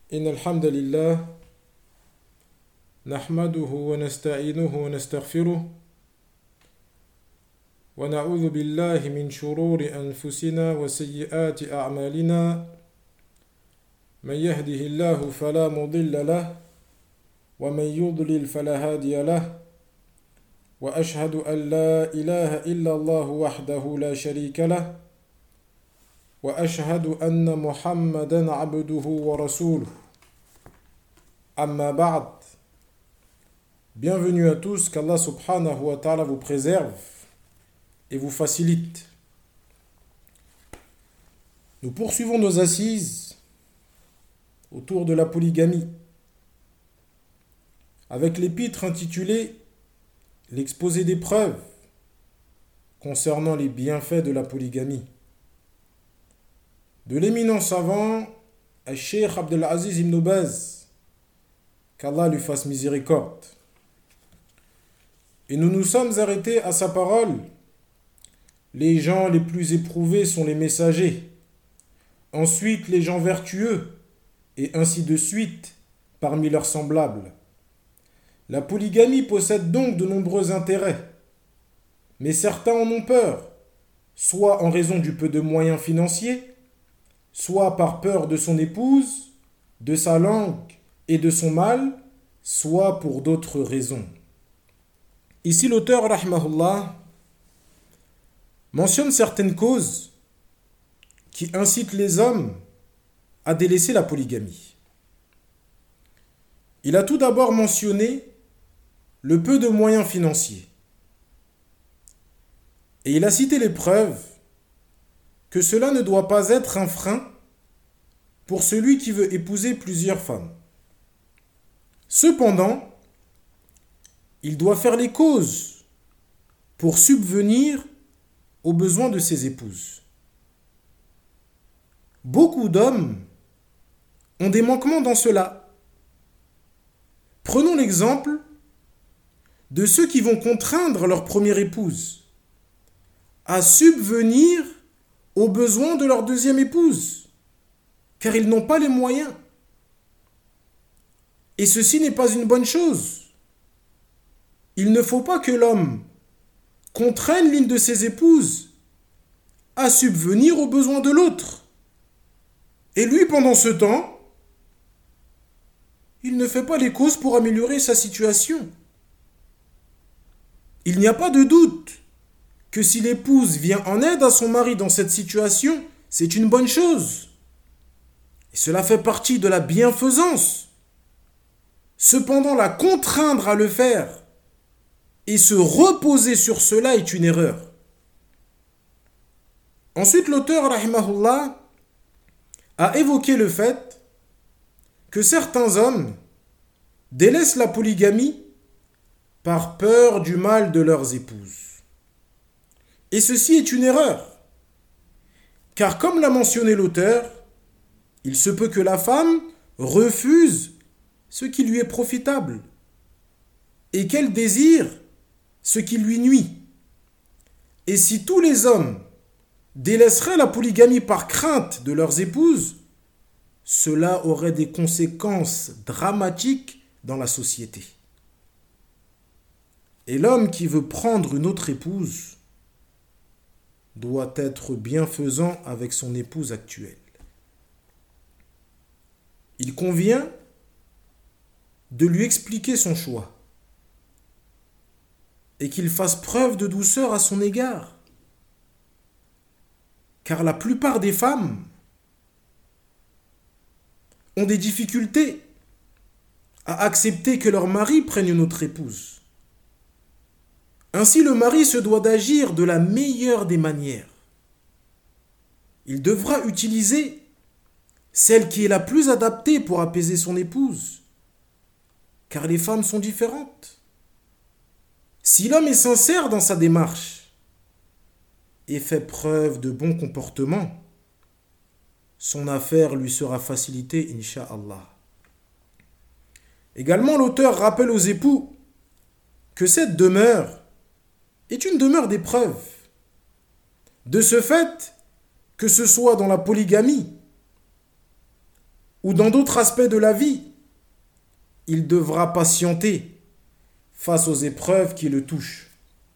إن الحمد لله نحمده ونستعينه ونستغفره ونعوذ بالله من شرور أنفسنا وسيئات أعمالنا من يهده الله فلا مضل له ومن يضلل فلا هادي له وأشهد أن لا إله إلا الله وحده لا شريك له وأشهد أن محمدا عبده ورسوله أما بعد. Bienvenue à tous, qu'Allah subhanahu wa ta'ala vous préserve et vous facilite. Nous poursuivons nos assises autour de la polygamie avec l'épître intitulée L'exposé des preuves concernant les bienfaits de la polygamie de l'éminent savant Cheikh Abdelaziz ibn Baz, qu'Allah lui fasse miséricorde. Et nous nous sommes arrêtés à sa parole. Les gens les plus éprouvés sont les messagers, ensuite les gens vertueux, et ainsi de suite parmi leurs semblables. La polygamie possède donc de nombreux intérêts, mais certains en ont peur, soit en raison du peu de moyens financiers, soit par peur de son épouse, de sa langue et de son mal, soit pour d'autres raisons. Ici l'auteur, rahmahullah, mentionne certaines causes qui incitent les hommes à délaisser la polygamie. Il a tout d'abord mentionné le peu de moyens financiers. Et il a cité les preuves que cela ne doit pas être un frein pour celui qui veut épouser plusieurs femmes. Cependant, il doit faire les causes pour subvenir aux besoins de ses épouses. Beaucoup d'hommes ont des manquements dans cela. Prenons l'exemple de ceux qui vont contraindre leur première épouse à subvenir aux besoins de leur deuxième épouse, car ils n'ont pas les moyens. Et ceci n'est pas une bonne chose. Il ne faut pas que l'homme contraigne l'une de ses épouses à subvenir aux besoins de l'autre. Et lui, pendant ce temps, il ne fait pas les causes pour améliorer sa situation. Il n'y a pas de doute que si l'épouse vient en aide à son mari dans cette situation, c'est une bonne chose. Et cela fait partie de la bienfaisance. Cependant, la contraindre à le faire et se reposer sur cela est une erreur. Ensuite, l'auteur, rahimahullah, a évoqué le fait que certains hommes délaissent la polygamie par peur du mal de leurs épouses. Et ceci est une erreur, car comme l'a mentionné l'auteur, il se peut que la femme refuse ce qui lui est profitable et qu'elle désire ce qui lui nuit. Et si tous les hommes délaisseraient la polygamie par crainte de leurs épouses, cela aurait des conséquences dramatiques dans la société. Et l'homme qui veut prendre une autre épouse doit être bienfaisant avec son épouse actuelle. Il convient de lui expliquer son choix et qu'il fasse preuve de douceur à son égard. Car la plupart des femmes ont des difficultés à accepter que leur mari prenne une autre épouse. Ainsi, le mari se doit d'agir de la meilleure des manières. Il devra utiliser celle qui est la plus adaptée pour apaiser son épouse, car les femmes sont différentes. Si l'homme est sincère dans sa démarche et fait preuve de bon comportement, son affaire lui sera facilitée, incha'Allah. Également, l'auteur rappelle aux époux que cette demeure est une demeure d'épreuve. De ce fait, que ce soit dans la polygamie ou dans d'autres aspects de la vie, il devra patienter face aux épreuves qui le touchent.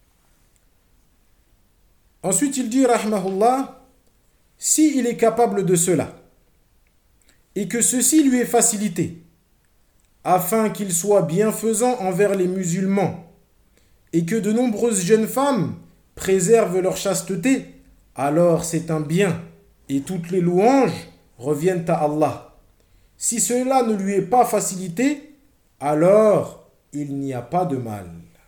Ensuite, il dit, rahimahullah, s'il est capable de cela, et que ceci lui est facilité, afin qu'il soit bienfaisant envers les musulmans, et que de nombreuses jeunes femmes préservent leur chasteté, alors c'est un bien, et toutes les louanges reviennent à Allah. Si cela ne lui est pas facilité, alors il n'y a pas de mal.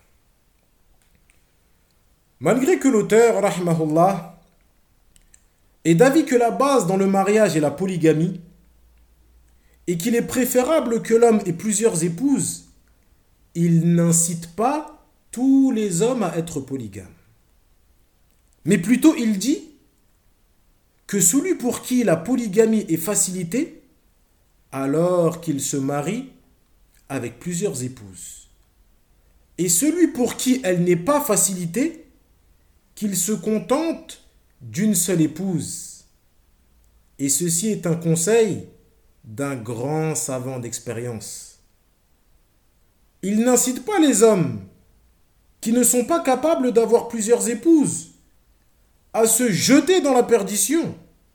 Malgré que l'auteur, rahimahullah, est d'avis que la base dans le mariage est la polygamie, et qu'il est préférable que l'homme ait plusieurs épouses, il n'incite pas tous les hommes à être polygames. Mais plutôt il dit que celui pour qui la polygamie est facilitée, alors qu'il se marie avec plusieurs épouses. Et celui pour qui elle n'est pas facilitée, qu'il se contente d'une seule épouse. Et ceci est un conseil d'un grand savant d'expérience. Il n'incite pas les hommes qui ne sont pas capables d'avoir plusieurs épouses à se jeter dans la perdition.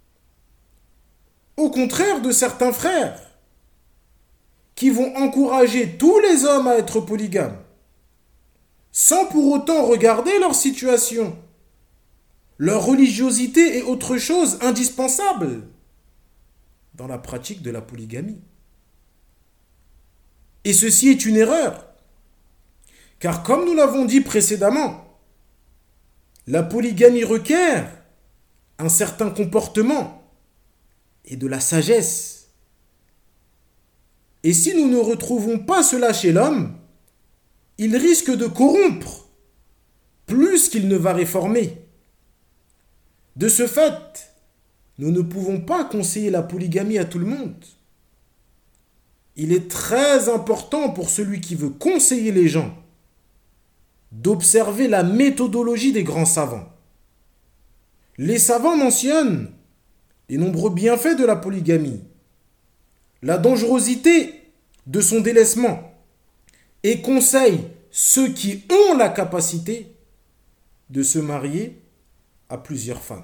Au contraire de certains frères qui vont encourager tous les hommes à être polygames, sans pour autant regarder leur situation. Leur religiosité est autre chose indispensable dans la pratique de la polygamie. Et ceci est une erreur, car comme nous l'avons dit précédemment, la polygamie requiert un certain comportement et de la sagesse. Et si nous ne retrouvons pas cela chez l'homme, il risque de corrompre plus qu'il ne va réformer. De ce fait, nous ne pouvons pas conseiller la polygamie à tout le monde. Il est très important pour celui qui veut conseiller les gens d'observer la méthodologie des grands savants. Les savants mentionnent les nombreux bienfaits de la polygamie, la dangerosité de son délaissement, et conseillent ceux qui ont la capacité de se marier à plusieurs femmes.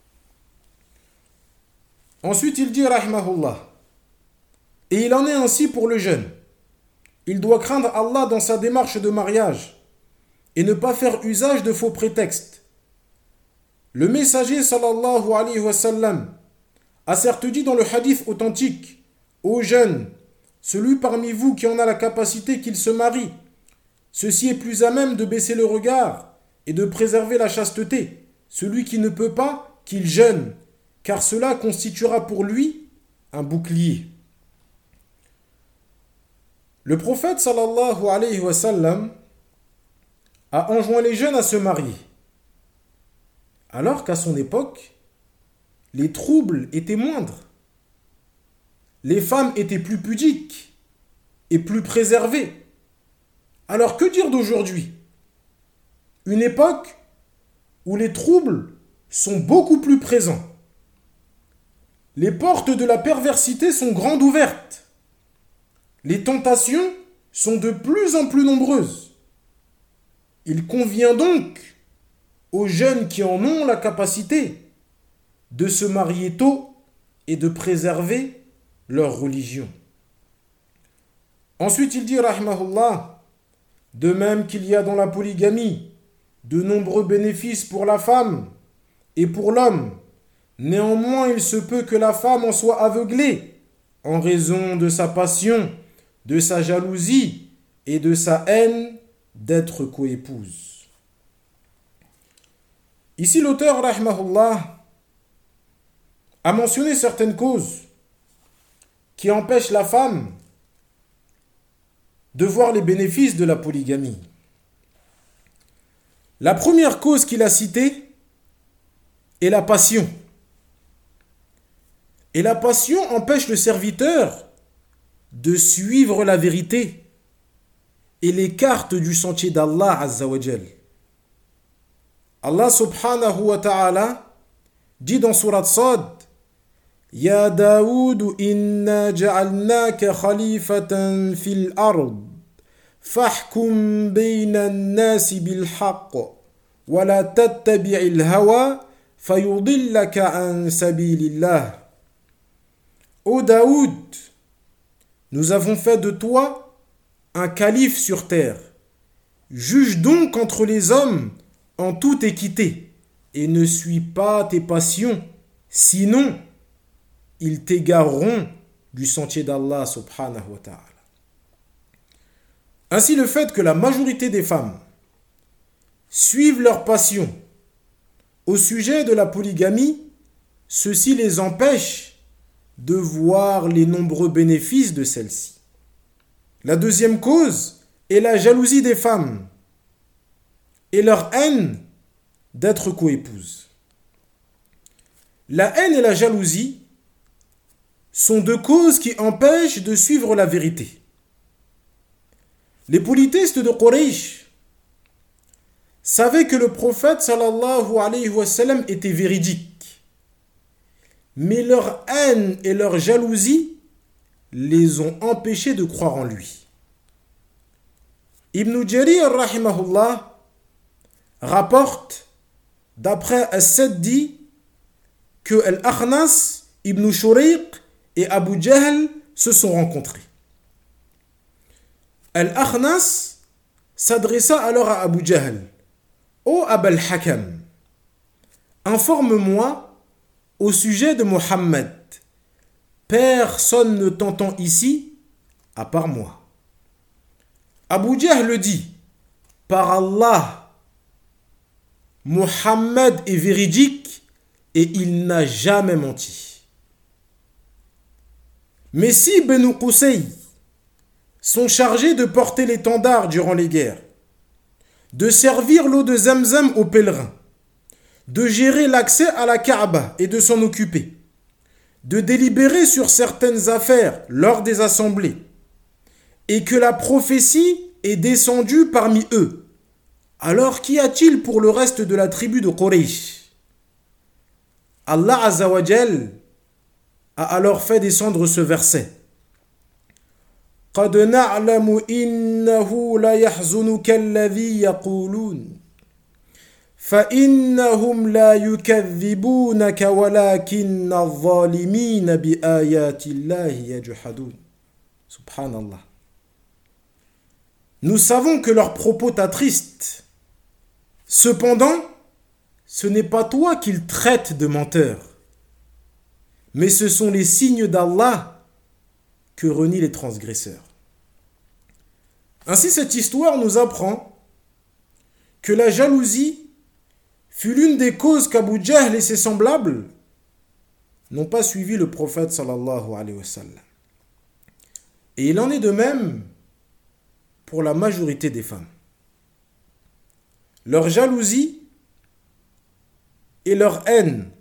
Ensuite, il dit, rahimahullah, et il en est ainsi pour le jeune. Il doit craindre Allah dans sa démarche de mariage et ne pas faire usage de faux prétextes. Le messager sallallahu alayhi wa sallam a certes dit dans le hadith authentique: ô jeunes, celui parmi vous qui en a la capacité qu'il se marie, ceci est plus à même de baisser le regard et de préserver la chasteté. Celui qui ne peut pas, qu'il jeûne, car cela constituera pour lui un bouclier. Le prophète sallallahu alayhi wa sallam a enjoint les jeunes à se marier, alors qu'à son époque, les troubles étaient moindres. Les femmes étaient plus pudiques et plus préservées. Alors que dire d'aujourd'hui? Une époque où les troubles sont beaucoup plus présents. Les portes de la perversité sont grandes ouvertes. Les tentations sont de plus en plus nombreuses. Il convient donc aux jeunes qui en ont la capacité de se marier tôt et de préserver leur religion. Ensuite, il dit, rahimahullah, de même qu'il y a dans la polygamie de nombreux bénéfices pour la femme et pour l'homme, néanmoins il se peut que la femme en soit aveuglée en raison de sa passion, de sa jalousie et de sa haine d'être coépouse. Ici, l'auteur, rahimahullah, a mentionné certaines causes qui empêchent la femme de voir les bénéfices de la polygamie. La première cause qu'il a citée est la passion. Et la passion empêche le serviteur de suivre la vérité et l'écarte du sentier d'Allah Azza wa Jal. Allah subhanahu wa ta'ala dit dans Surat Sad: يا داود إنا جعلناك خليفة في الأرض فاحكم بين الناس بالحق ولا تتبع الهوى فيضلك عن سبيل الله. Ô Daoud, nous avons fait de toi un calife sur terre. Juge donc entre les hommes en toute équité et ne suis pas tes passions, sinon ils t'égareront du sentier d'Allah subhanahu wa ta'ala. Ainsi, le fait que la majorité des femmes suivent leur passion au sujet de la polygamie, ceci les empêche de voir les nombreux bénéfices de celle-ci. La deuxième cause est la jalousie des femmes et leur haine d'être coépouses. La haine et la jalousie sont deux causes qui empêchent de suivre la vérité. Les polythéistes de Quraysh savaient que le prophète sallallahu alayhi wa sallam était véridique, mais leur haine et leur jalousie les ont empêchés de croire en lui. Ibn Jarir rahimahullah rapporte d'après As-Saddi que Al-Akhnas, Ibn Shuriq et Abu Jahl se sont rencontrés. Al-Akhnas s'adressa alors à Abu Jahl. Ô Abul Hakam, informe-moi au sujet de Mohammed. Personne ne t'entend ici à part moi. Abu Jahl dit, par Allah, Mohammed est véridique et il n'a jamais menti. Mais si Banu Qusay sont chargés de porter l'étendard durant les guerres, de servir l'eau de Zamzam aux pèlerins, de gérer l'accès à la Kaaba et de s'en occuper, de délibérer sur certaines affaires lors des assemblées, et que la prophétie est descendue parmi eux, alors qu'y a-t-il pour le reste de la tribu de Quraysh? Allah Azza wa Jal a alors fait descendre ce verset. قد نعلم إنه ليحزنك الذي يقولون فإنهم لا يكذبونك ولكن الظالمين بآيات الله يجحدون. Subhanallah. Nous savons que leurs propos t'attristent. Cependant, ce n'est pas toi qu'ils traitent de menteur, mais ce sont les signes d'Allah que renient les transgresseurs. Ainsi, cette histoire nous apprend que la jalousie fut l'une des causes qu'Abu Jahl et ses semblables n'ont pas suivi le prophète sallallahu alayhi wa sallam. Et il en est de même pour la majorité des femmes. Leur jalousie et leur haine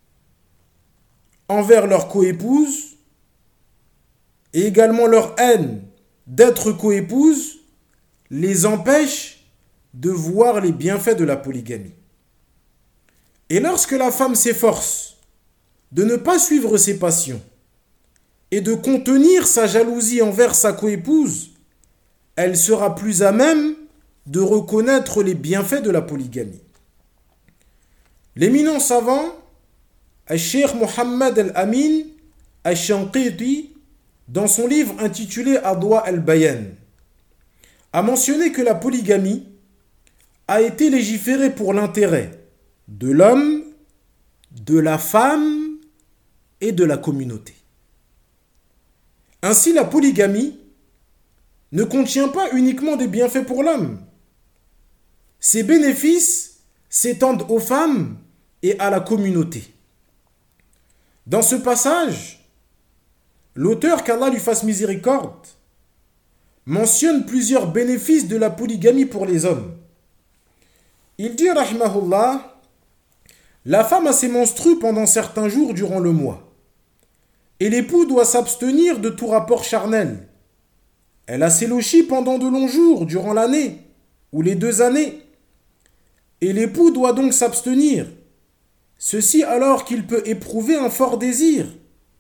envers leur coépouse et également leur haine d'être coépouse les empêche de voir les bienfaits de la polygamie. Et lorsque la femme s'efforce de ne pas suivre ses passions et de contenir sa jalousie envers sa coépouse, elle sera plus à même de reconnaître les bienfaits de la polygamie. L'éminent savant, Al-Cheikh Mohammed Al-Amin Al-Shanqiti, dans son livre intitulé Adwa al-Bayan, a mentionné que la polygamie a été légiférée pour l'intérêt de l'homme, de la femme et de la communauté. Ainsi, la polygamie ne contient pas uniquement des bienfaits pour l'homme. Ses bénéfices s'étendent aux femmes et à la communauté. Dans ce passage, l'auteur, qu'Allah lui fasse miséricorde, mentionne plusieurs bénéfices de la polygamie pour les hommes. Il dit, rahimahullah, la femme a ses menstrues pendant certains jours durant le mois, et l'époux doit s'abstenir de tout rapport charnel. Elle a ses lochis pendant de longs jours durant l'année, ou les 2 années, et l'époux doit donc s'abstenir, ceci alors qu'il peut éprouver un fort désir,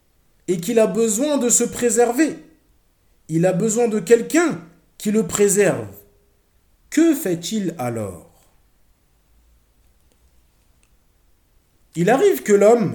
et qu'il a besoin de se préserver. Il a besoin de quelqu'un qui le préserve. Que fait-il alors? Il arrive que l'homme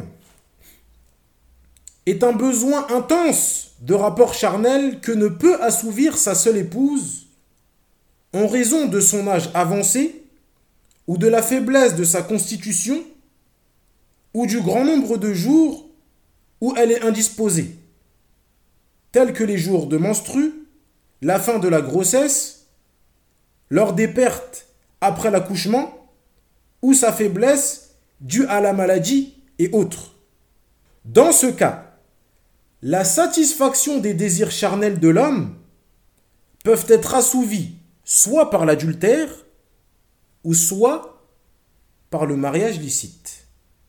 ait un besoin intense de rapport charnel que ne peut assouvir sa seule épouse en raison de son âge avancé ou de la faiblesse de sa constitution ou du grand nombre de jours où elle est indisposée, tels que les jours de menstru, la fin de la grossesse, lors des pertes après l'accouchement ou sa faiblesse due à la maladie et autres. Dans ce cas, la satisfaction des désirs charnels de l'homme peuvent être assouvis soit par l'adultère ou soit par le mariage licite.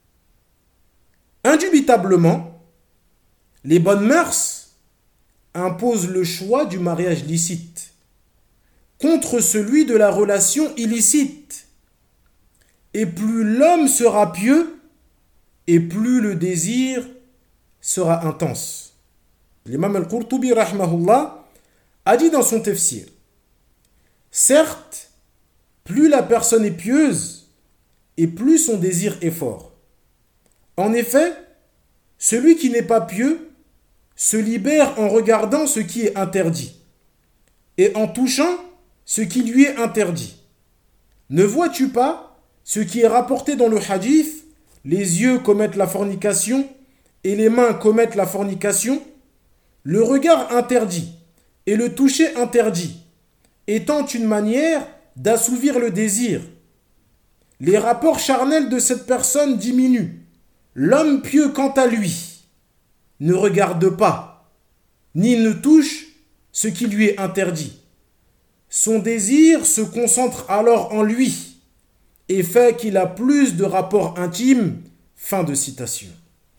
Indubitablement, les bonnes mœurs imposent le choix du mariage licite contre celui de la relation illicite. Et plus l'homme sera pieux, et plus le désir sera intense. L'imam al-Qurtubi, rahmahullah, a dit dans son tafsir, certes, plus la personne est pieuse, et plus son désir est fort. En effet, celui qui n'est pas pieux se libère en regardant ce qui est interdit, et en touchant ce qui lui est interdit. Ne vois-tu pas ce qui est rapporté dans le hadith, les yeux commettent la fornication et les mains commettent la fornication, le regard interdit et le toucher interdit, étant une manière d'assouvir le désir. Les rapports charnels de cette personne diminuent. L'homme pieux, quant à lui, ne regarde pas, ni ne touche ce qui lui est interdit. Son désir se concentre alors en lui et fait qu'il a plus de rapports intimes. Fin de citation.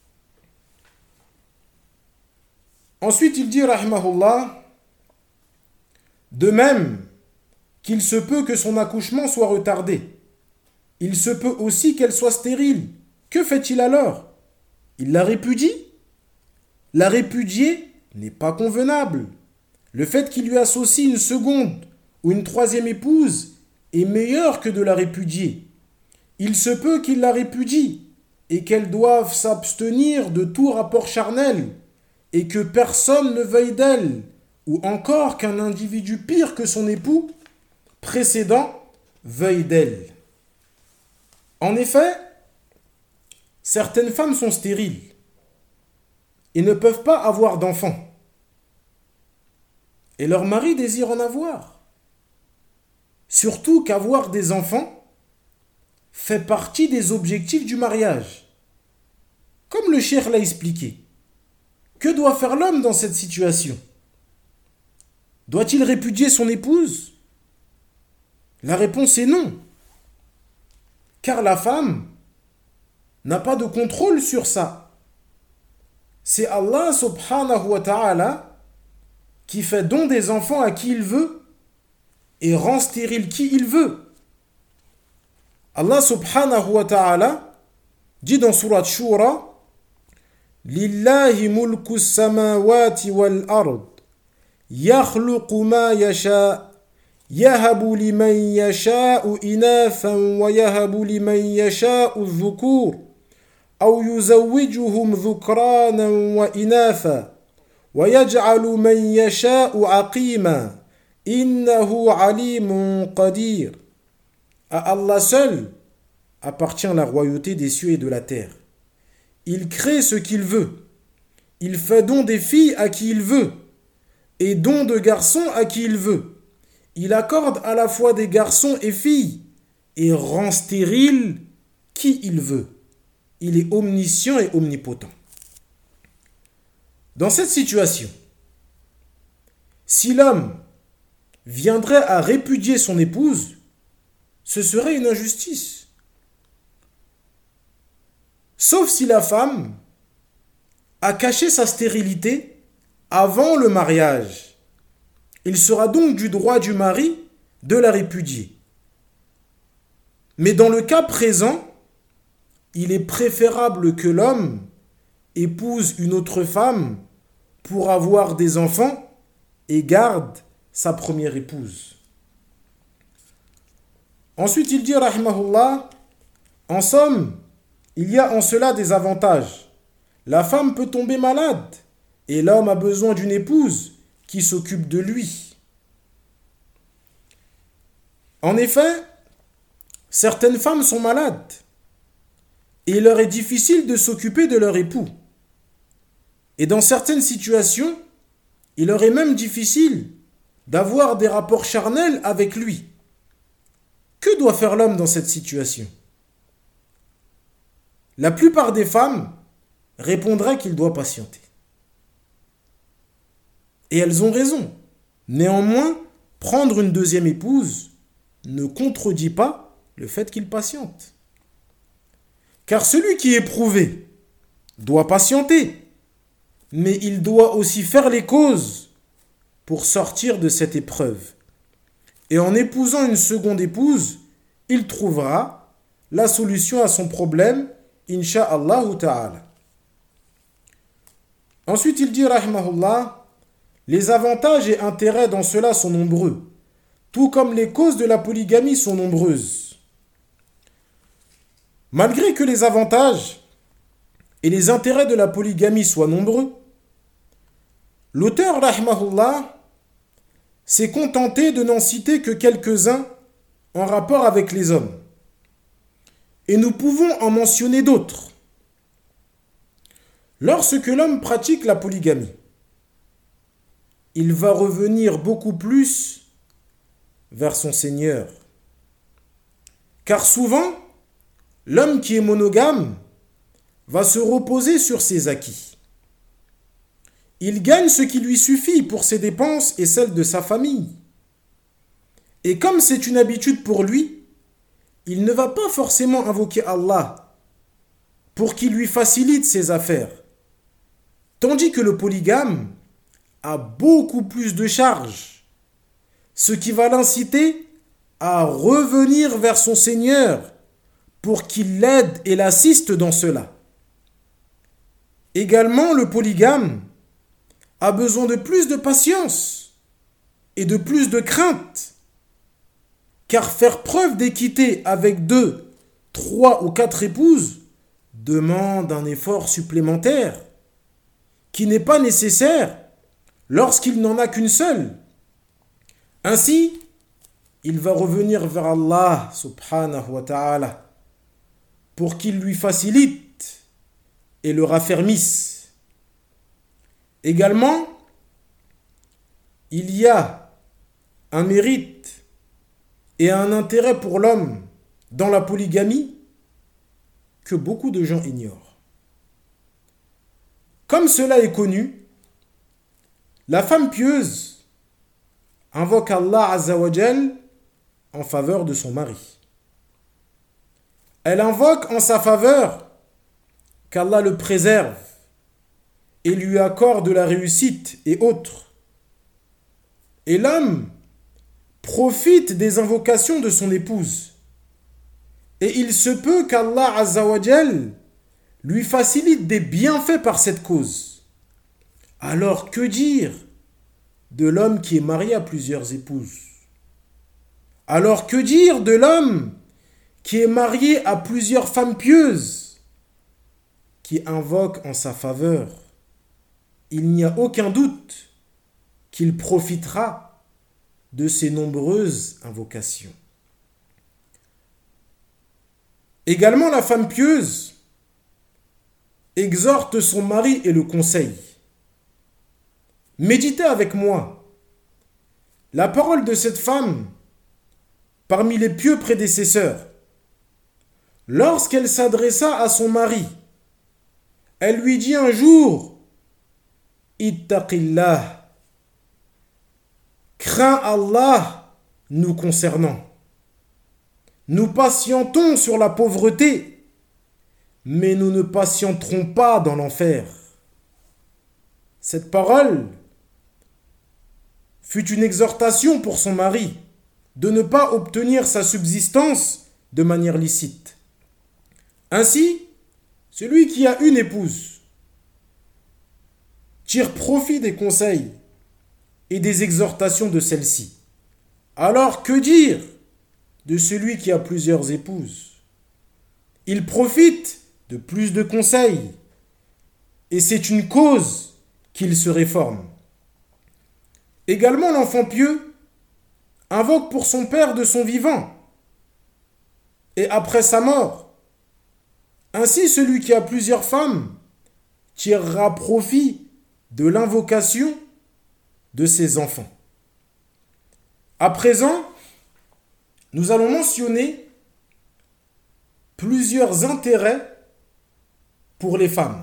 Ensuite, il dit, rahimahullah, de même qu'il se peut que son accouchement soit retardé, il se peut aussi qu'elle soit stérile. Que fait-il alors? Il la répudie? La répudier n'est pas convenable. Le fait qu'il lui associe une seconde ou une troisième épouse est meilleur que de la répudier. Il se peut qu'il la répudie et qu'elle doive s'abstenir de tout rapport charnel et que personne ne veuille d'elle, ou encore qu'un individu pire que son époux précédent veuille d'elle. En effet, certaines femmes sont stériles et ne peuvent pas avoir d'enfants. Et leur mari désire en avoir. Surtout qu'avoir des enfants fait partie des objectifs du mariage. Comme le cheikh l'a expliqué, que doit faire l'homme dans cette situation? Doit-il répudier son épouse? La réponse est non. Car la femme n'a pas de contrôle sur ça. C'est Allah subhanahu wa ta'ala qui fait don des enfants à qui il veut et rend stérile qui il veut. Allah subhanahu wa ta'ala dit dans Surat Shura, Lillahi mulku samawati wal ard, yakhluqu ma yasha, yahabu liman yasha'u inathan wa yahabu liman yasha'u dhukur, aw yuzawwijuhum dhukranan wa inatha, wa yaj'alu man yasha'u aqima, innahu alimun qadir. À Allah seul appartient la royauté des cieux et de la terre. Il crée ce qu'il veut. Il fait don des filles à qui il veut et don de garçons à qui il veut. Il accorde à la fois des garçons et filles et rend stérile qui il veut. Il est omniscient et omnipotent. Dans cette situation, si l'homme viendrait à répudier son épouse, ce serait une injustice. Sauf si la femme a caché sa stérilité avant le mariage. Il sera donc du droit du mari de la répudier. Mais dans le cas présent, il est préférable que l'homme épouse une autre femme pour avoir des enfants et garde sa première épouse. Ensuite, il dit, rahimahullah, en somme, il y a en cela des avantages. La femme peut tomber malade et l'homme a besoin d'une épouse qui s'occupe de lui. En effet, certaines femmes sont malades et il leur est difficile de s'occuper de leur époux. Et dans certaines situations, il leur est même difficile d'avoir des rapports charnels avec lui. Que doit faire l'homme dans cette situation? La plupart des femmes répondraient qu'il doit patienter. Et elles ont raison. Néanmoins, prendre une deuxième épouse ne contredit pas le fait qu'il patiente. Car celui qui est éprouvé doit patienter, mais il doit aussi faire les causes pour sortir de cette épreuve. Et en épousant une seconde épouse, il trouvera la solution à son problème, incha'Allah ta'ala. Ensuite, il dit, rahimahullah, les avantages et intérêts dans cela sont nombreux, tout comme les causes de la polygamie sont nombreuses. Malgré que les avantages et les intérêts de la polygamie soient nombreux, l'auteur, rahimahullah, s'est contenté de n'en citer que quelques-uns en rapport avec les hommes. Et nous pouvons en mentionner d'autres. Lorsque l'homme pratique la polygamie, il va revenir beaucoup plus vers son Seigneur. Car souvent, l'homme qui est monogame va se reposer sur ses acquis. Il gagne ce qui lui suffit pour ses dépenses et celles de sa famille. Et comme c'est une habitude pour lui, il ne va pas forcément invoquer Allah pour qu'il lui facilite ses affaires. Tandis que le polygame a beaucoup plus de charges, ce qui va l'inciter à revenir vers son Seigneur pour qu'il l'aide et l'assiste dans cela. Également, le polygame a besoin de plus de patience et de plus de crainte, car faire preuve d'équité avec 2, 3 ou 4 épouses demande un effort supplémentaire qui n'est pas nécessaire lorsqu'il n'en a qu'une seule. Ainsi, il va revenir vers Allah subhanahu wa ta'ala pour qu'il lui facilite et le raffermisse. Également, il y a un mérite et un intérêt pour l'homme dans la polygamie que beaucoup de gens ignorent. Comme cela est connu, la femme pieuse invoque Allah Azza wa Jal en faveur de son mari. Elle invoque en sa faveur qu'Allah le préserve et lui accorde la réussite et autres. Et l'homme profite des invocations de son épouse. Et il se peut qu'Allah Azza wa Jal lui facilite des bienfaits par cette cause. Alors que dire de l'homme qui est marié à plusieurs épouses? Alors que dire de l'homme qui est marié à plusieurs femmes pieuses, qui invoquent en sa faveur? Il n'y a aucun doute qu'il profitera de ces nombreuses invocations. Également, la femme pieuse exhorte son mari et le conseille. Méditez avec moi la parole de cette femme parmi les pieux prédécesseurs. Lorsqu'elle s'adressa à son mari, elle lui dit un jour: Ittaqillah, crains Allah nous concernant. Nous patientons sur la pauvreté, mais nous ne patienterons pas dans l'enfer. Cette parole fut une exhortation pour son mari de ne pas obtenir sa subsistance de manière licite. Ainsi, celui qui a une épouse tire profit des conseils et des exhortations de celle-ci. Alors que dire de celui qui a plusieurs épouses? Il profite de plus de conseils et c'est une cause qu'il se réforme. Également, l'enfant pieux invoque pour son père de son vivant et après sa mort. Ainsi, celui qui a plusieurs femmes tirera profit de l'invocation de ses enfants. À présent, nous allons mentionner plusieurs intérêts pour les femmes.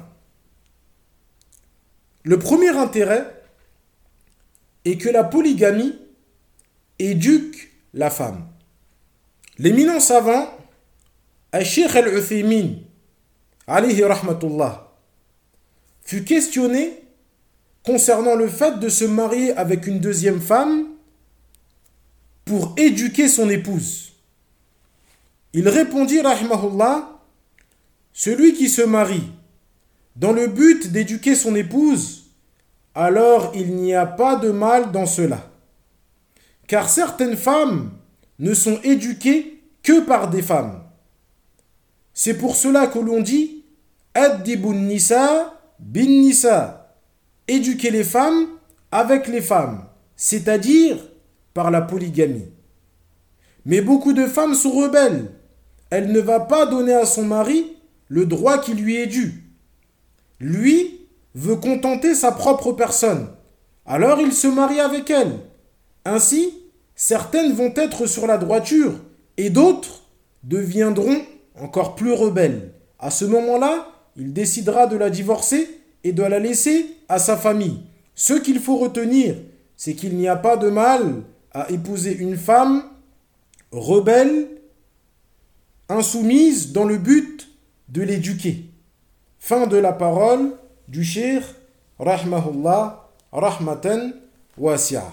Le premier intérêt est que la polygamie éduque la femme. L'éminent savant, Cheikh Al-Uthaymin, alayhi rahmatullah, fut questionné concernant le fait de se marier avec une deuxième femme pour éduquer son épouse. Il répondit, rahimahullah, celui qui se marie dans le but d'éduquer son épouse, alors il n'y a pas de mal dans cela. Car certaines femmes ne sont éduquées que par des femmes. C'est pour cela que l'on dit Addibun nisa bin nisa, éduquer les femmes avec les femmes, c'est-à-dire par la polygamie. Mais beaucoup de femmes sont rebelles. Elle ne va pas donner à son mari le droit qui lui est dû. Lui veut contenter sa propre personne. Alors il se marie avec elle. Ainsi, certaines vont être sur la droiture et d'autres deviendront encore plus rebelles. À ce moment-là, il décidera de la divorcer et de la laisser à sa famille. Ce qu'il faut retenir, c'est qu'il n'y a pas de mal à épouser une femme rebelle, insoumise dans le but de l'éduquer. Fin de la parole du Cheikh, rahmahullah, rahmatan wasi'a.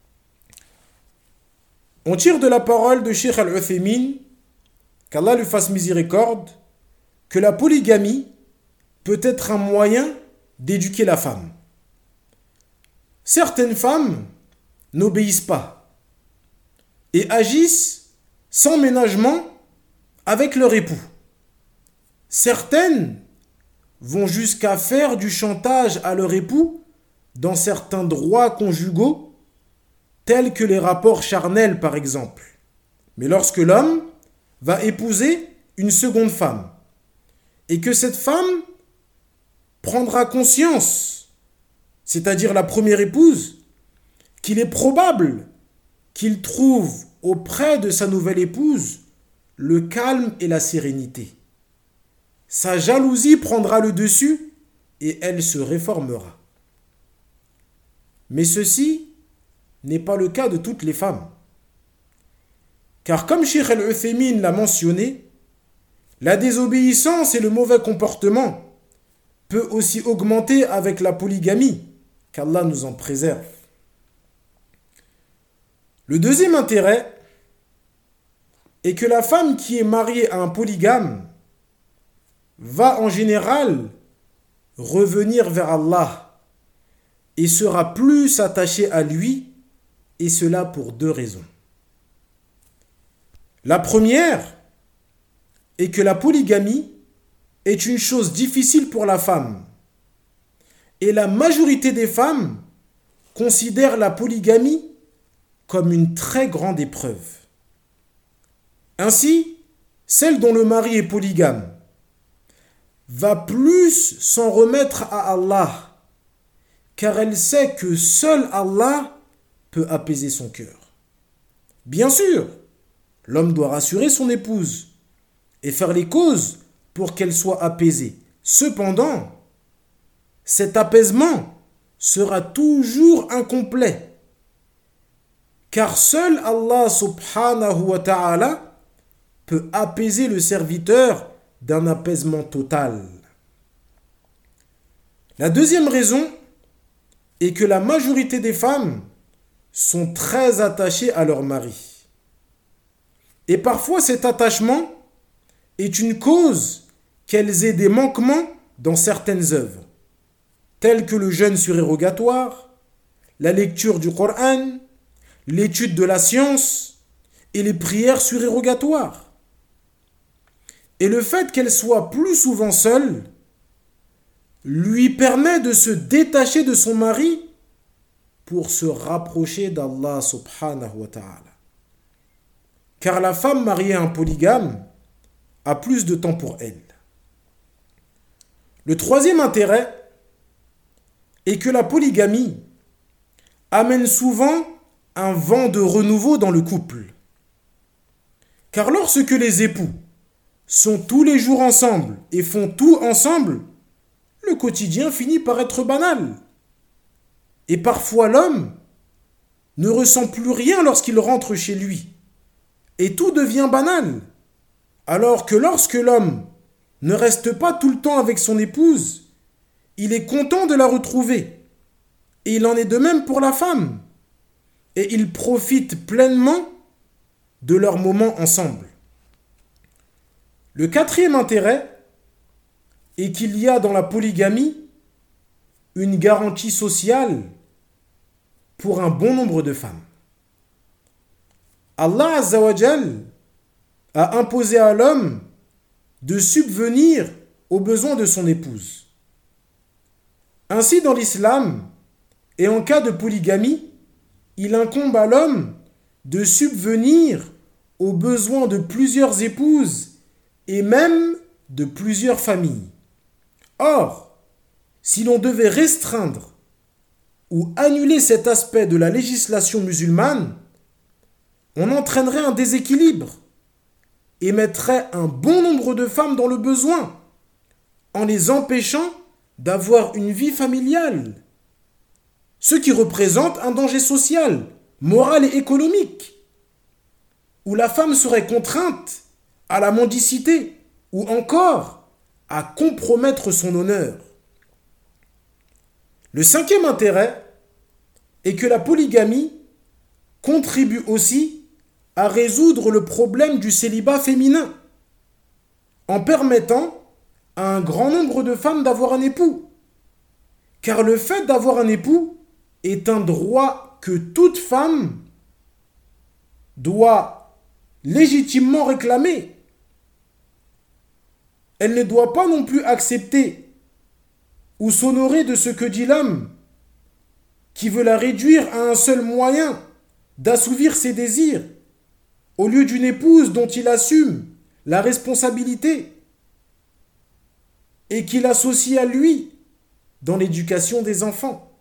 On tire de la parole de Cheikh Al-Uthaymin, qu'Allah lui fasse miséricorde, que la polygamie peut être un moyen d'éduquer la femme. Certaines femmes n'obéissent pas et agissent sans ménagement avec leur époux. Certaines vont jusqu'à faire du chantage à leur époux dans certains droits conjugaux, tels que les rapports charnels par exemple. Mais lorsque l'homme va épouser une seconde femme, et que cette femme prendra conscience, c'est-à-dire la première épouse, qu'il est probable qu'il trouve auprès de sa nouvelle épouse le calme et la sérénité. Sa jalousie prendra le dessus et elle se réformera. Mais ceci n'est pas le cas de toutes les femmes. Car comme Cheikh Al-Uthaymin l'a mentionné, la désobéissance et le mauvais comportement peut aussi augmenter avec la polygamie, qu'Allah nous en préserve. Le deuxième intérêt est que la femme qui est mariée à un polygame va en général revenir vers Allah et sera plus attachée à lui, et cela pour deux raisons. La première est que la polygamie est une chose difficile pour la femme. Et la majorité des femmes considèrent la polygamie comme une très grande épreuve. Ainsi, celle dont le mari est polygame va plus s'en remettre à Allah, car elle sait que seul Allah peut apaiser son cœur. Bien sûr, l'homme doit rassurer son épouse et faire les causes pour qu'elle soit apaisée. Cependant, cet apaisement sera toujours incomplet, car seul Allah subhanahu wa ta'ala peut apaiser le serviteur d'un apaisement total. La deuxième raison est que la majorité des femmes sont très attachées à leur mari. Et parfois cet attachement est une cause qu'elles aient des manquements dans certaines œuvres. tels que le jeûne surérogatoire, la lecture du Coran, l'étude de la science et les prières surérogatoires. Et le fait qu'elle soit plus souvent seule lui permet de se détacher de son mari pour se rapprocher d'Allah subhanahu wa ta'ala. Car la femme mariée à un polygame a plus de temps pour elle. Le troisième intérêt est que la polygamie amène souvent un vent de renouveau dans le couple. Car lorsque les époux sont tous les jours ensemble et font tout ensemble, le quotidien finit par être banal. Et parfois l'homme ne ressent plus rien lorsqu'il rentre chez lui. Et tout devient banal. Alors que lorsque l'homme ne reste pas tout le temps avec son épouse, il est content de la retrouver. Et il en est de même pour la femme. Et ils profitent pleinement de leurs moments ensemble. Le quatrième intérêt est qu'il y a dans la polygamie une garantie sociale pour un bon nombre de femmes. Allah Azza wa Jal a imposé à l'homme de subvenir aux besoins de son épouse. Ainsi, dans l'islam, et en cas de polygamie, il incombe à l'homme de subvenir aux besoins de plusieurs épouses et même de plusieurs familles. Or, si l'on devait restreindre ou annuler cet aspect de la législation musulmane, on entraînerait un déséquilibre et mettrait un bon nombre de femmes dans le besoin en les empêchant d'avoir une vie familiale, ce qui représente un danger social, moral et économique, où la femme serait contrainte à la mendicité ou encore à compromettre son honneur. Le cinquième intérêt est que la polygamie contribue aussi à résoudre le problème du célibat féminin en permettant à un grand nombre de femmes d'avoir un époux. Car le fait d'avoir un époux est un droit que toute femme doit légitimement réclamer. Elle ne doit pas non plus accepter ou s'honorer de ce que dit l'homme qui veut la réduire à un seul moyen d'assouvir ses désirs au lieu d'une épouse dont il assume la responsabilité et qu'il associe à lui dans l'éducation des enfants.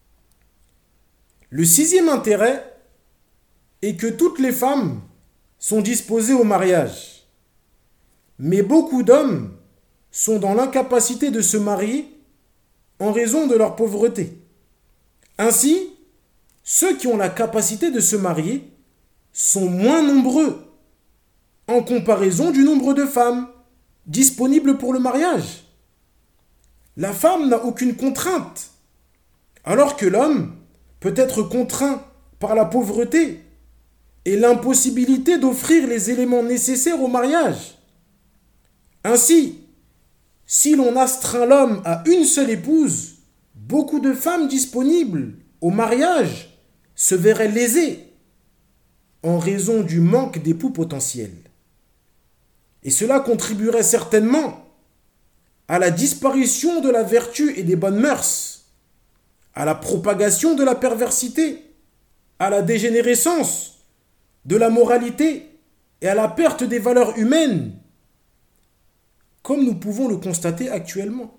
Le sixième intérêt est que toutes les femmes sont disposées au mariage, mais beaucoup d'hommes sont dans l'incapacité de se marier en raison de leur pauvreté. Ainsi, ceux qui ont la capacité de se marier sont moins nombreux en comparaison du nombre de femmes disponibles pour le mariage. La femme n'a aucune contrainte, alors que l'homme peut être contraint par la pauvreté et l'impossibilité d'offrir les éléments nécessaires au mariage. Ainsi, si l'on astreint l'homme à une seule épouse, beaucoup de femmes disponibles au mariage se verraient lésées en raison du manque d'époux potentiels. Et cela contribuerait certainement à la disparition de la vertu et des bonnes mœurs, à la propagation de la perversité, à la dégénérescence de la moralité et à la perte des valeurs humaines, comme nous pouvons le constater actuellement.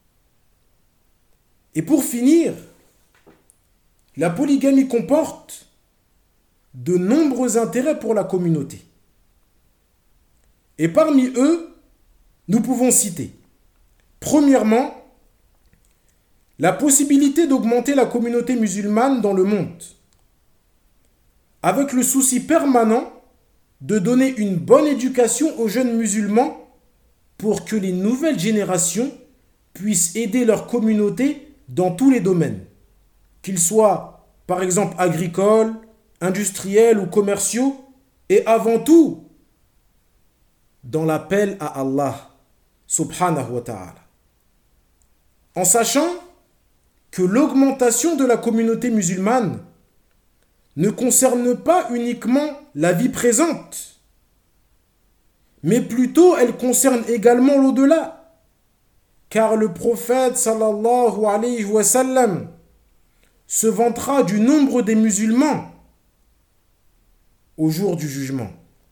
Et pour finir, la polygamie comporte de nombreux intérêts pour la communauté. Et parmi eux, nous pouvons citer, premièrement, la possibilité d'augmenter la communauté musulmane dans le monde, avec le souci permanent de donner une bonne éducation aux jeunes musulmans pour que les nouvelles générations puissent aider leur communauté dans tous les domaines, qu'ils soient par exemple agricoles, industriels ou commerciaux, et avant tout dans l'appel à Allah subhanahu wa ta'ala. En sachant que l'augmentation de la communauté musulmane ne concerne pas uniquement la vie présente, mais plutôt elle concerne également l'au-delà. Car le prophète sallallahu alayhi wa sallam se vantera du nombre des musulmans au jour du jugement.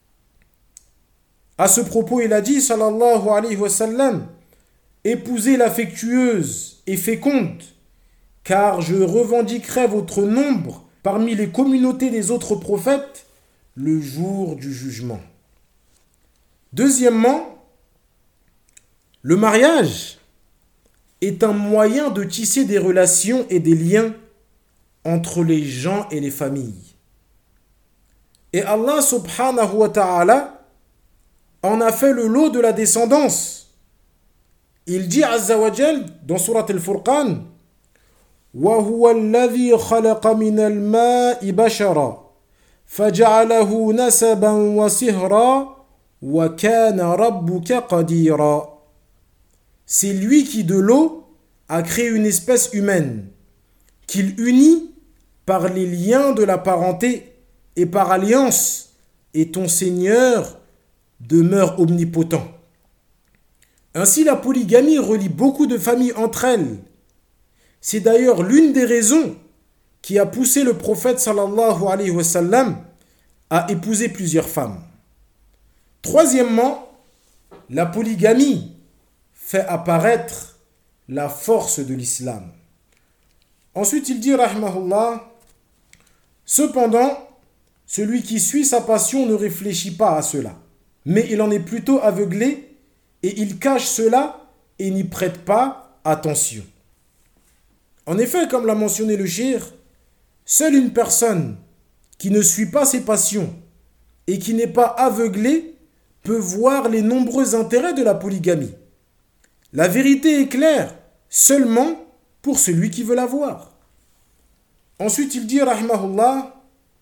À ce propos, il a dit sallallahu alayhi wa sallam: épousez l'affectueuse et féconde, car je revendiquerai votre nombre parmi les communautés des autres prophètes le jour du jugement. Deuxièmement, le mariage est un moyen de tisser des relations et des liens entre les gens et les familles. Et Allah subhanahu wa ta'ala en a fait le lot de la descendance. Il dit azza wa jal dans surat al-Furqan: وَهُوَ الَّذِي خَلَقَ مِنَ الْمَاءِ بَشَرًا فَجَعَلَهُ نَسَبًا وَصِهْرًا وَكَانَ رَبُّكَ قَدِيرًا. C'est lui qui de l'eau a créé une espèce humaine, qu'il unit par les liens de la parenté et par alliance, et ton Seigneur demeure omnipotent. Ainsi, la polygamie relie beaucoup de familles entre elles. C'est d'ailleurs l'une des raisons qui a poussé le prophète sallallahu alayhi wa sallam à épouser plusieurs femmes. Troisièmement, la polygamie fait apparaître la force de l'islam. Ensuite, il dit rahimahullah: cependant, celui qui suit sa passion ne réfléchit pas à cela, mais il en est plutôt aveuglé et il cache cela et n'y prête pas attention. En effet, comme l'a mentionné le cheikh, seule une personne qui ne suit pas ses passions et qui n'est pas aveuglée peut voir les nombreux intérêts de la polygamie. La vérité est claire seulement pour celui qui veut la voir. Ensuite, il dit rahimahullah: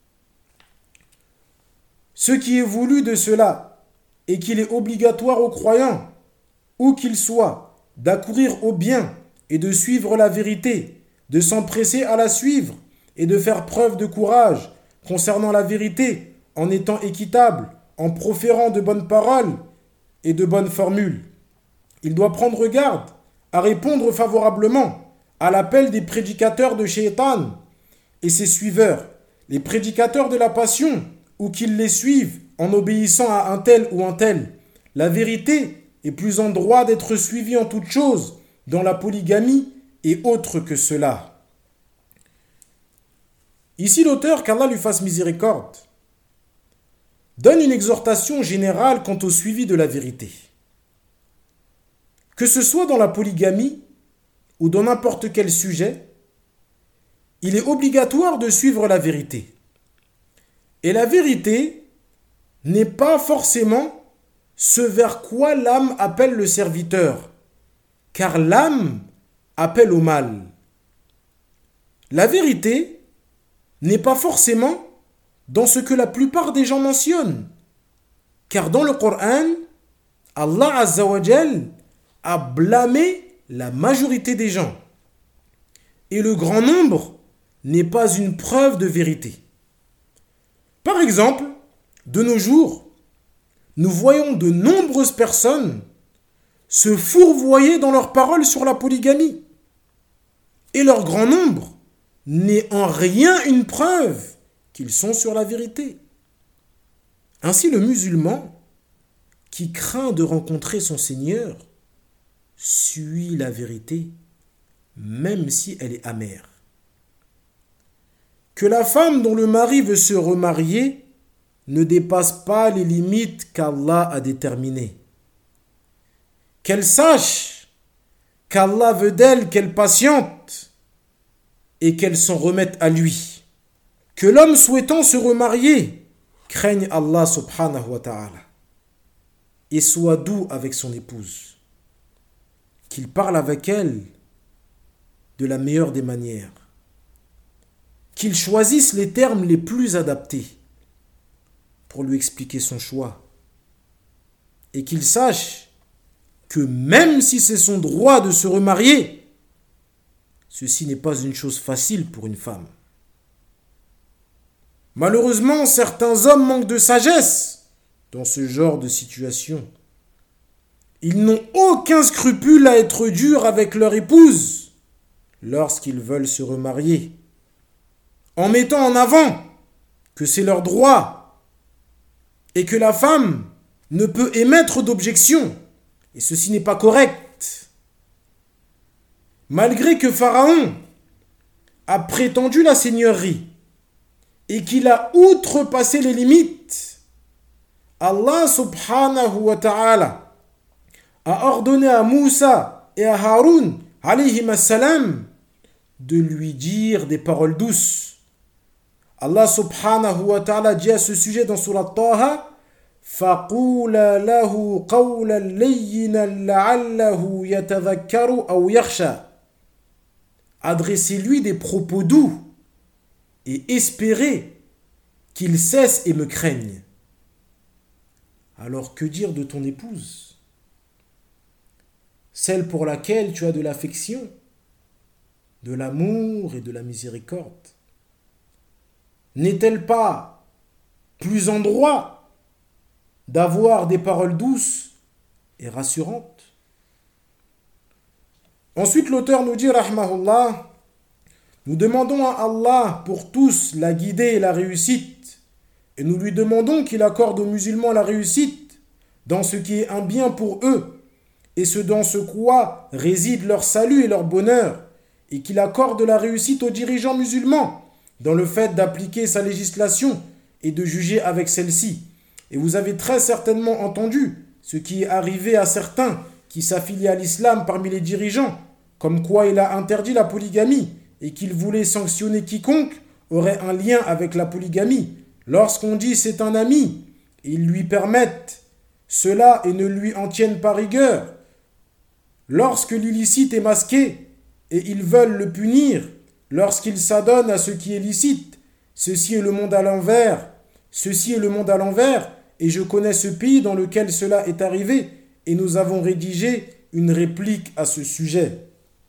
ce qui est voulu de cela et qu'il est obligatoire aux croyants, où qu'ils soient, d'accourir au bien et de suivre la vérité, de s'empresser à la suivre et de faire preuve de courage concernant la vérité en étant équitable, en proférant de bonnes paroles et de bonnes formules. Il doit prendre garde à répondre favorablement à l'appel des prédicateurs de Shaitan et ses suiveurs, les prédicateurs de la passion, ou qu'ils les suivent en obéissant à un tel ou un tel. La vérité est plus en droit d'être suivie en toutes choses dans la polygamie et autre que cela. Ici, l'auteur, qu'Allah lui fasse miséricorde, donne une exhortation générale quant au suivi de la vérité. Que ce soit dans la polygamie ou dans n'importe quel sujet, il est obligatoire de suivre la vérité. Et la vérité n'est pas forcément ce vers quoi l'âme appelle le serviteur, car l'âme appelle au mal. La vérité n'est pas forcément dans ce que la plupart des gens mentionnent, car dans le Coran, Allah Azza wa Jal a blâmé la majorité des gens. Et le grand nombre n'est pas une preuve de vérité. Par exemple, de nos jours, nous voyons de nombreuses personnes se fourvoyer dans leurs paroles sur la polygamie. Et leur grand nombre n'est en rien une preuve qu'ils sont sur la vérité. Ainsi, le musulman qui craint de rencontrer son Seigneur suit la vérité, même si elle est amère. Que la femme dont le mari veut se remarier ne dépasse pas les limites qu'Allah a déterminées. Qu'elle sache qu'Allah veut d'elle qu'elle patiente et qu'elle s'en remette à lui. Que l'homme souhaitant se remarier craigne Allah subhanahu wa ta'ala et soit doux avec son épouse. Qu'il parle avec elle de la meilleure des manières. Qu'il choisisse les termes les plus adaptés pour lui expliquer son choix. Et qu'il sache que même si c'est son droit de se remarier, ceci n'est pas une chose facile pour une femme. Malheureusement, certains hommes manquent de sagesse dans ce genre de situation. Ils n'ont aucun scrupule à être durs avec leur épouse lorsqu'ils veulent se remarier, en mettant en avant que c'est leur droit et que la femme ne peut émettre d'objection. Et ceci n'est pas correct. Malgré que Pharaon a prétendu la seigneurie et qu'il a outrepassé les limites, Allah subhanahu wa ta'ala a ordonné à Moussa et à Haroun alayhim assalam de lui dire des paroles douces. Allah subhanahu wa ta'ala dit à ce sujet dans Surat Taha: فَقُولَا لَهُ قَوْلًا لَيِّنًا لَعَلَّهُ يَتَذَكَّرُ أَوْ يَخْشَى. Adressez-lui des propos doux et espérez qu'il cesse et me craigne. Alors que dire de ton épouse, celle pour laquelle tu as de l'affection, de l'amour et de la miséricorde? N'est-elle pas plus en droit d'avoir des paroles douces et rassurantes? Ensuite, l'auteur nous dit, rahmahullah, nous demandons à Allah pour tous la guidée et la réussite, et nous lui demandons qu'il accorde aux musulmans la réussite dans ce qui est un bien pour eux, et ce dans ce quoi réside leur salut et leur bonheur, et qu'il accorde la réussite aux dirigeants musulmans dans le fait d'appliquer sa législation et de juger avec celle-ci. Et vous avez très certainement entendu ce qui est arrivé à certains qui s'affilient à l'islam parmi les dirigeants, comme quoi il a interdit la polygamie et qu'il voulait sanctionner quiconque aurait un lien avec la polygamie. Lorsqu'on dit c'est un ami, ils lui permettent cela et ne lui en tiennent pas rigueur. Lorsque l'illicite est masqué et ils veulent le punir, lorsqu'il s'adonne à ce qui est licite, ceci est le monde à l'envers. Ceci est le monde à l'envers, et je connais ce pays dans lequel cela est arrivé, et nous avons rédigé une réplique à ce sujet.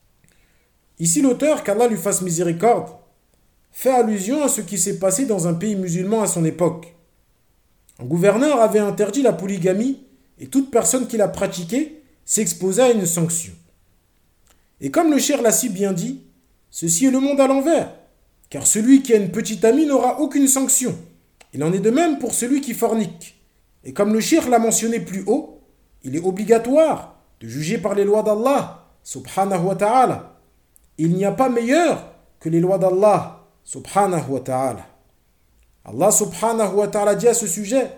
Ici, l'auteur, qu'Allah lui fasse miséricorde, fait allusion à ce qui s'est passé dans un pays musulman à son époque. Un gouverneur avait interdit la polygamie, et toute personne qui l'a pratiquée s'exposait à une sanction. Et comme le cheikh l'a si bien dit, ceci est le monde à l'envers, car celui qui a une petite amie n'aura aucune sanction. Il en est de même pour celui qui fornique. Et comme le cheikh l'a mentionné plus haut, il est obligatoire de juger par les lois d'Allah, subhanahu wa ta'ala. Il n'y a pas meilleur que les lois d'Allah, subhanahu wa ta'ala. Allah subhanahu wa ta'ala dit à ce sujet: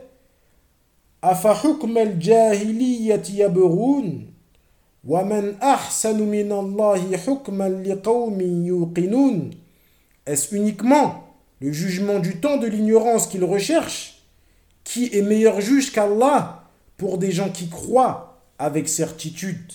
Afa hukm al-jahiliyyati yabghun wa man ahsanu min Allahi hukman liqawmin yuqinun. Est-ce uniquement le jugement du temps de l'ignorance qu'il recherche? Qui est meilleur juge qu'Allah pour des gens qui croient avec certitude?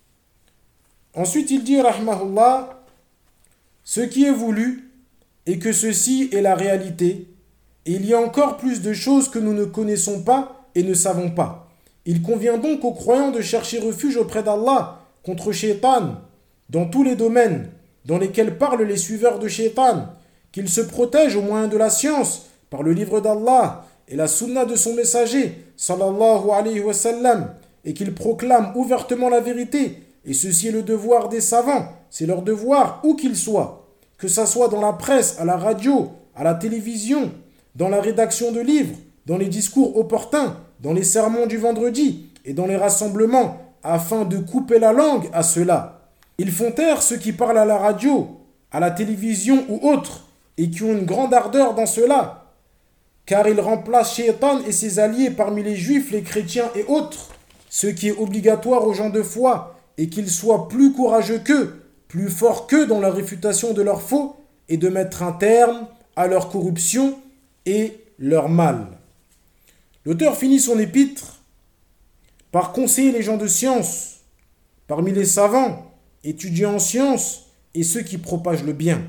Ensuite, il dit, rahmahullah, ce qui est voulu est que ceci est la réalité, et il y a encore plus de choses que nous ne connaissons pas et ne savons pas. Il convient donc aux croyants de chercher refuge auprès d'Allah contre Shaitan dans tous les domaines dans lesquels parlent les suiveurs de Shaitan, qu'ils se protègent au moyen de la science par le livre d'Allah et la sunna de son messager, sallallahu alayhi wa sallam, et qu'ils proclament ouvertement la vérité. Et ceci est le devoir des savants, c'est leur devoir où qu'ils soient, que ça soit dans la presse, à la radio, à la télévision, dans la rédaction de livres, dans les discours opportuns, dans les sermons du vendredi et dans les rassemblements, afin de couper la langue à ceux-là. Ils font taire ceux qui parlent à la radio, à la télévision ou autres, et qui ont une grande ardeur dans cela, car ils remplacent Shaitan et ses alliés parmi les juifs, les chrétiens et autres, ce qui est obligatoire aux gens de foi, et qu'ils soient plus courageux qu'eux, plus forts qu'eux dans la réfutation de leurs faux, et de mettre un terme à leur corruption et leur mal. L'auteur finit son épître par conseiller les gens de science, parmi les savants, étudiants en sciences et ceux qui propagent le bien.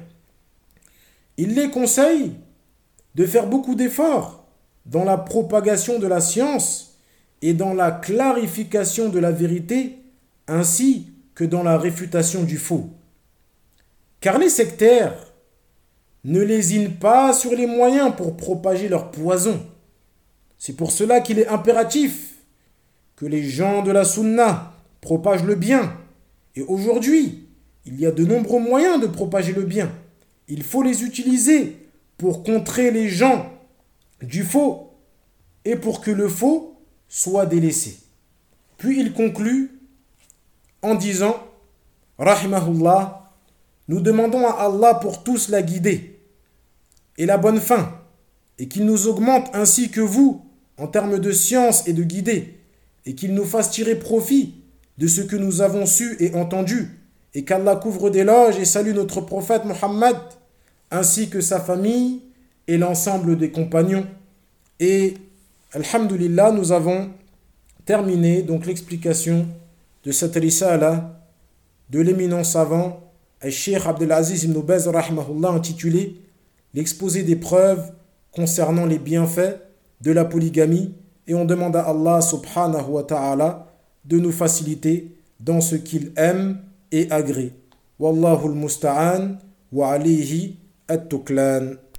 Il les conseille de faire beaucoup d'efforts dans la propagation de la science et dans la clarification de la vérité, ainsi que dans la réfutation du faux. Car les sectaires ne lésinent pas sur les moyens pour propager leur poison. C'est pour cela qu'il est impératif que les gens de la Sunna propagent le bien. Et aujourd'hui, il y a de nombreux moyens de propager le bien. Il faut les utiliser pour contrer les gens du faux et pour que le faux soit délaissé. Puis il conclut en disant, rahimahullah, nous demandons à Allah pour tous la guidée et la bonne fin, et qu'il nous augmente ainsi que vous en termes de science et de guidée, et qu'il nous fasse tirer profit de ce que nous avons su et entendu, et qu'Allah couvre d'éloges et salue notre prophète Muhammad, ainsi que sa famille et l'ensemble des compagnons. Et, alhamdulillah, nous avons terminé donc l'explication de cette risala de l'éminent savant Cheikh Abdelaziz ibn Baz rahimahullah, intitulé l'exposé des preuves concernant les bienfaits de la polygamie, et on demande à Allah subhanahu wa ta'ala de nous faciliter dans ce qu'il aime et agrée. Wallahu al-musta'an wa alayhi at-tuklan.